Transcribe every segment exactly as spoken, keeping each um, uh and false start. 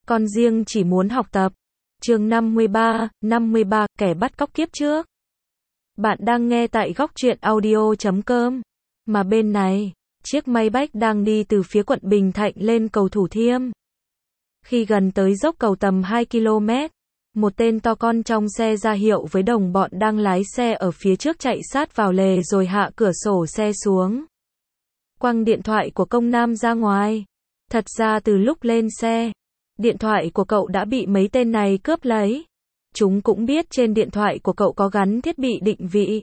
Con riêng chỉ muốn học tập. Chương năm mươi ba, năm mươi ba, kẻ bắt cóc kiếp trước. Bạn đang nghe tại góc truyện audio chấm com. Mà bên này, chiếc Maybach đang đi từ phía quận Bình Thạnh lên cầu Thủ Thiêm. Khi gần tới dốc cầu tầm hai ki lô mét, một tên to con trong xe ra hiệu với đồng bọn đang lái xe ở phía trước chạy sát vào lề rồi hạ cửa sổ xe xuống. Quăng điện thoại của công nam ra ngoài. Thật ra từ lúc lên xe, điện thoại của cậu đã bị mấy tên này cướp lấy. Chúng cũng biết trên điện thoại của cậu có gắn thiết bị định vị.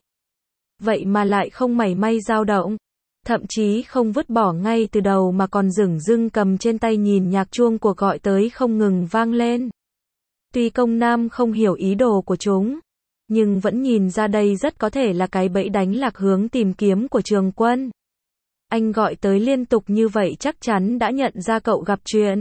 Vậy mà lại không mảy may dao động. Thậm chí không vứt bỏ ngay từ đầu mà còn dửng dưng cầm trên tay nhìn nhạc chuông cuộc gọi tới không ngừng vang lên. Tuy công nam không hiểu ý đồ của chúng, nhưng vẫn nhìn ra đây rất có thể là cái bẫy đánh lạc hướng tìm kiếm của Trường Quân. Anh gọi tới liên tục như vậy chắc chắn đã nhận ra cậu gặp chuyện.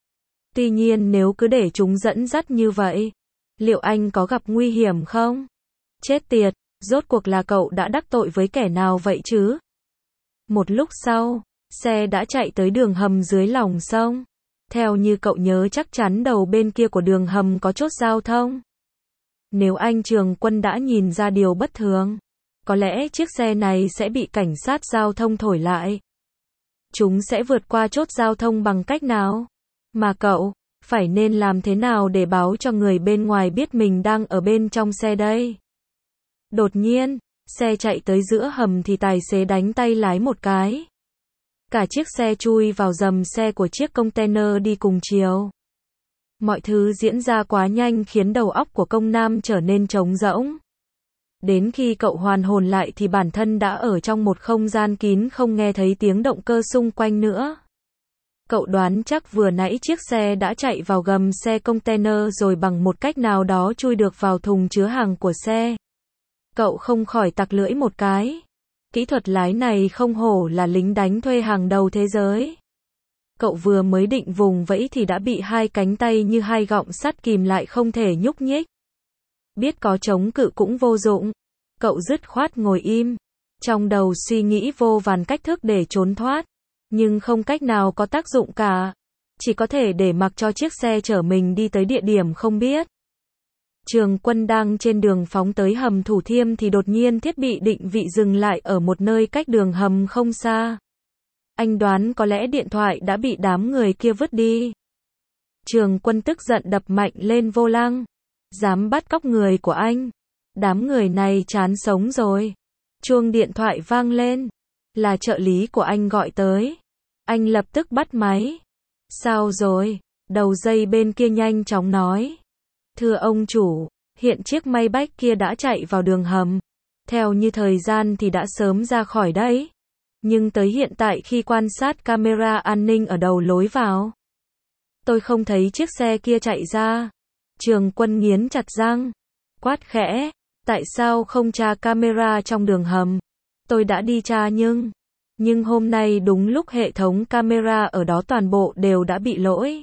Tuy nhiên nếu cứ để chúng dẫn dắt như vậy, liệu anh có gặp nguy hiểm không? Chết tiệt, rốt cuộc là cậu đã đắc tội với kẻ nào vậy chứ? Một lúc sau, xe đã chạy tới đường hầm dưới lòng sông. Theo như cậu nhớ chắc chắn đầu bên kia của đường hầm có chốt giao thông. Nếu anh Trường Quân đã nhìn ra điều bất thường, có lẽ chiếc xe này sẽ bị cảnh sát giao thông thổi lại. Chúng sẽ vượt qua chốt giao thông bằng cách nào? Mà cậu, phải nên làm thế nào để báo cho người bên ngoài biết mình đang ở bên trong xe đây? Đột nhiên, xe chạy tới giữa hầm thì tài xế đánh tay lái một cái. Cả chiếc xe chui vào dầm xe của chiếc container đi cùng chiều. Mọi thứ diễn ra quá nhanh khiến đầu óc của công nam trở nên trống rỗng. Đến khi cậu hoàn hồn lại thì bản thân đã ở trong một không gian kín không nghe thấy tiếng động cơ xung quanh nữa. Cậu đoán chắc vừa nãy chiếc xe đã chạy vào gầm xe container rồi bằng một cách nào đó chui được vào thùng chứa hàng của xe. Cậu không khỏi tặc lưỡi một cái. Kỹ thuật lái này không hổ là lính đánh thuê hàng đầu thế giới. Cậu vừa mới định vùng vẫy thì đã bị hai cánh tay như hai gọng sắt kìm lại không thể nhúc nhích. Biết có chống cự cũng vô dụng. Cậu dứt khoát ngồi im. Trong đầu suy nghĩ vô vàn cách thức để trốn thoát. Nhưng không cách nào có tác dụng cả. Chỉ có thể để mặc cho chiếc xe chở mình đi tới địa điểm không biết. Trường Quân đang trên đường phóng tới hầm Thủ Thiêm thì đột nhiên thiết bị định vị dừng lại ở một nơi cách đường hầm không xa. Anh đoán có lẽ điện thoại đã bị đám người kia vứt đi. Trường Quân tức giận đập mạnh lên vô lăng. Dám bắt cóc người của anh. Đám người này chán sống rồi. Chuông điện thoại vang lên. Là trợ lý của anh gọi tới. Anh lập tức bắt máy. Sao rồi? Đầu dây bên kia nhanh chóng nói. Thưa ông chủ, hiện chiếc Maybach kia đã chạy vào đường hầm. Theo như thời gian thì đã sớm ra khỏi đấy. Nhưng tới hiện tại khi quan sát camera an ninh ở đầu lối vào, tôi không thấy chiếc xe kia chạy ra. Trường Quân nghiến chặt răng. Quát khẽ. Tại sao không tra camera trong đường hầm? Tôi đã đi tra nhưng... Nhưng hôm nay đúng lúc hệ thống camera ở đó toàn bộ đều đã bị lỗi.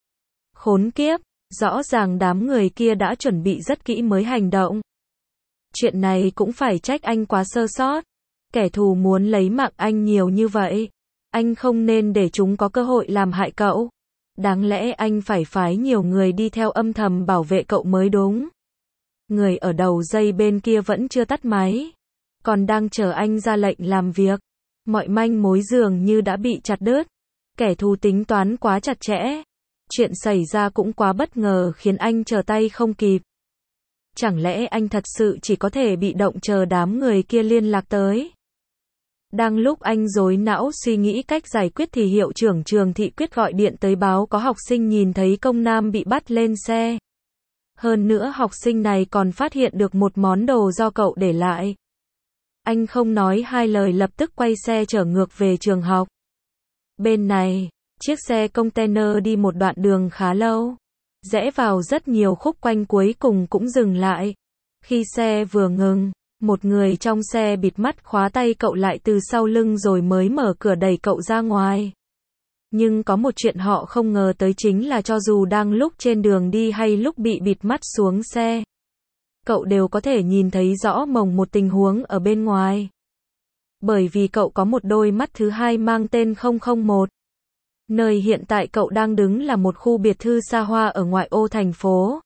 Khốn kiếp. Rõ ràng đám người kia đã chuẩn bị rất kỹ mới hành động. Chuyện này cũng phải trách anh quá sơ sót. Kẻ thù muốn lấy mạng anh nhiều như vậy. Anh không nên để chúng có cơ hội làm hại cậu. Đáng lẽ anh phải phái nhiều người đi theo âm thầm bảo vệ cậu mới đúng. Người ở đầu dây bên kia vẫn chưa tắt máy. Còn đang chờ anh ra lệnh làm việc. Mọi manh mối dường như đã bị chặt đứt. Kẻ thù tính toán quá chặt chẽ. Chuyện xảy ra cũng quá bất ngờ khiến anh trở tay không kịp. Chẳng lẽ anh thật sự chỉ có thể bị động chờ đám người kia liên lạc tới? Đang lúc anh rối não suy nghĩ cách giải quyết thì hiệu trưởng trường thị quyết gọi điện tới báo có học sinh nhìn thấy công nam bị bắt lên xe. Hơn nữa học sinh này còn phát hiện được một món đồ do cậu để lại. Anh không nói hai lời lập tức quay xe chở ngược về trường học. Bên này, chiếc xe container đi một đoạn đường khá lâu. Rẽ vào rất nhiều khúc quanh cuối cùng cũng dừng lại. Khi xe vừa ngừng, một người trong xe bịt mắt khóa tay cậu lại từ sau lưng rồi mới mở cửa đẩy cậu ra ngoài. Nhưng có một chuyện họ không ngờ tới chính là cho dù đang lúc trên đường đi hay lúc bị bịt mắt xuống xe, cậu đều có thể nhìn thấy rõ mồn một tình huống ở bên ngoài. Bởi vì cậu có một đôi mắt thứ hai mang tên không không một. Nơi hiện tại cậu đang đứng là một khu biệt thự xa hoa ở ngoại ô thành phố.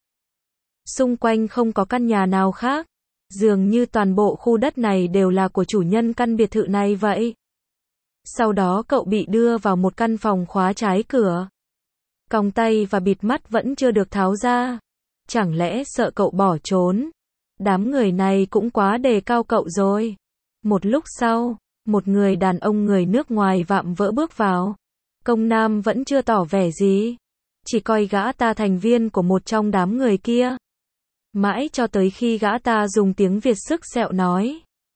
Xung quanh không có căn nhà nào khác. Dường như toàn bộ khu đất này đều là của chủ nhân căn biệt thự này vậy. Sau đó cậu bị đưa vào một căn phòng khóa trái cửa. Còng tay và bịt mắt vẫn chưa được tháo ra. Chẳng lẽ sợ cậu bỏ trốn? Đám người này cũng quá đề cao cậu rồi. Một lúc sau, một người đàn ông người nước ngoài vạm vỡ bước vào. Công Nam vẫn chưa tỏ vẻ gì. Chỉ coi gã ta thành viên của một trong đám người kia. Mãi cho tới khi gã ta dùng tiếng Việt sức sẹo nói.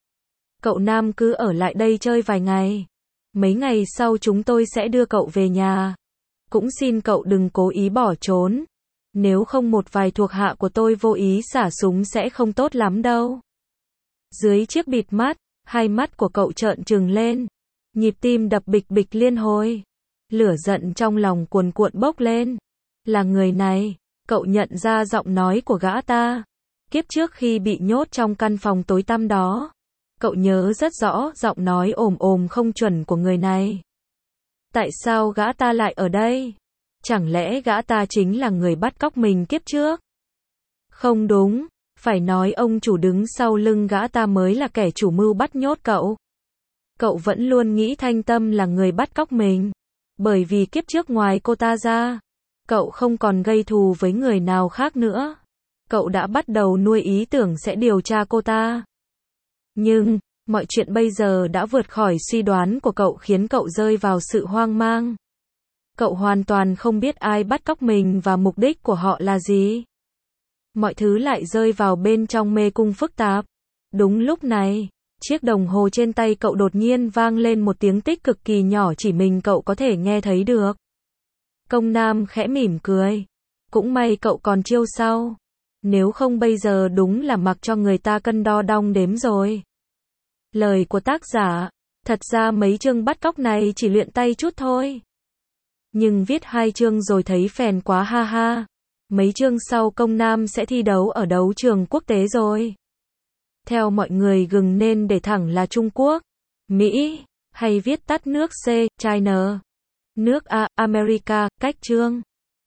Cậu Nam cứ ở lại đây chơi vài ngày. Mấy ngày sau chúng tôi sẽ đưa cậu về nhà. Cũng xin cậu đừng cố ý bỏ trốn. Nếu không một vài thuộc hạ của tôi vô ý xả súng sẽ không tốt lắm đâu. Dưới chiếc bịt mắt, hai mắt của cậu trợn trừng lên. Nhịp tim đập bịch bịch liên hồi. Lửa giận trong lòng cuồn cuộn bốc lên. Là người này. Cậu nhận ra giọng nói của gã ta. Kiếp trước khi bị nhốt trong căn phòng tối tăm đó. Cậu nhớ rất rõ giọng nói ồm ồm không chuẩn của người này. Tại sao gã ta lại ở đây? Chẳng lẽ gã ta chính là người bắt cóc mình kiếp trước? Không đúng, phải nói ông chủ đứng sau lưng gã ta mới là kẻ chủ mưu bắt nhốt cậu. Cậu vẫn luôn nghĩ Thanh Tâm là người bắt cóc mình. Bởi vì kiếp trước ngoài cô ta ra, cậu không còn gây thù với người nào khác nữa. Cậu đã bắt đầu nuôi ý tưởng sẽ điều tra cô ta. Nhưng, mọi chuyện bây giờ đã vượt khỏi suy đoán của cậu khiến cậu rơi vào sự hoang mang. Cậu hoàn toàn không biết ai bắt cóc mình và mục đích của họ là gì. Mọi thứ lại rơi vào bên trong mê cung phức tạp. Đúng lúc này, chiếc đồng hồ trên tay cậu đột nhiên vang lên một tiếng tích cực kỳ nhỏ chỉ mình cậu có thể nghe thấy được. Công Nam khẽ mỉm cười. Cũng may cậu còn chiêu sau. Nếu không bây giờ đúng là mặc cho người ta cân đo đong đếm rồi. Lời của tác giả. Thật ra mấy chương bắt cóc này chỉ luyện tay chút thôi. Nhưng viết hai chương rồi thấy phèn quá ha ha. Mấy chương sau Công Nam sẽ thi đấu ở đấu trường quốc tế rồi. Theo mọi người gừng nên để thẳng là Trung Quốc, Mỹ, hay viết tắt nước C, China. Nước A, America, cách chương.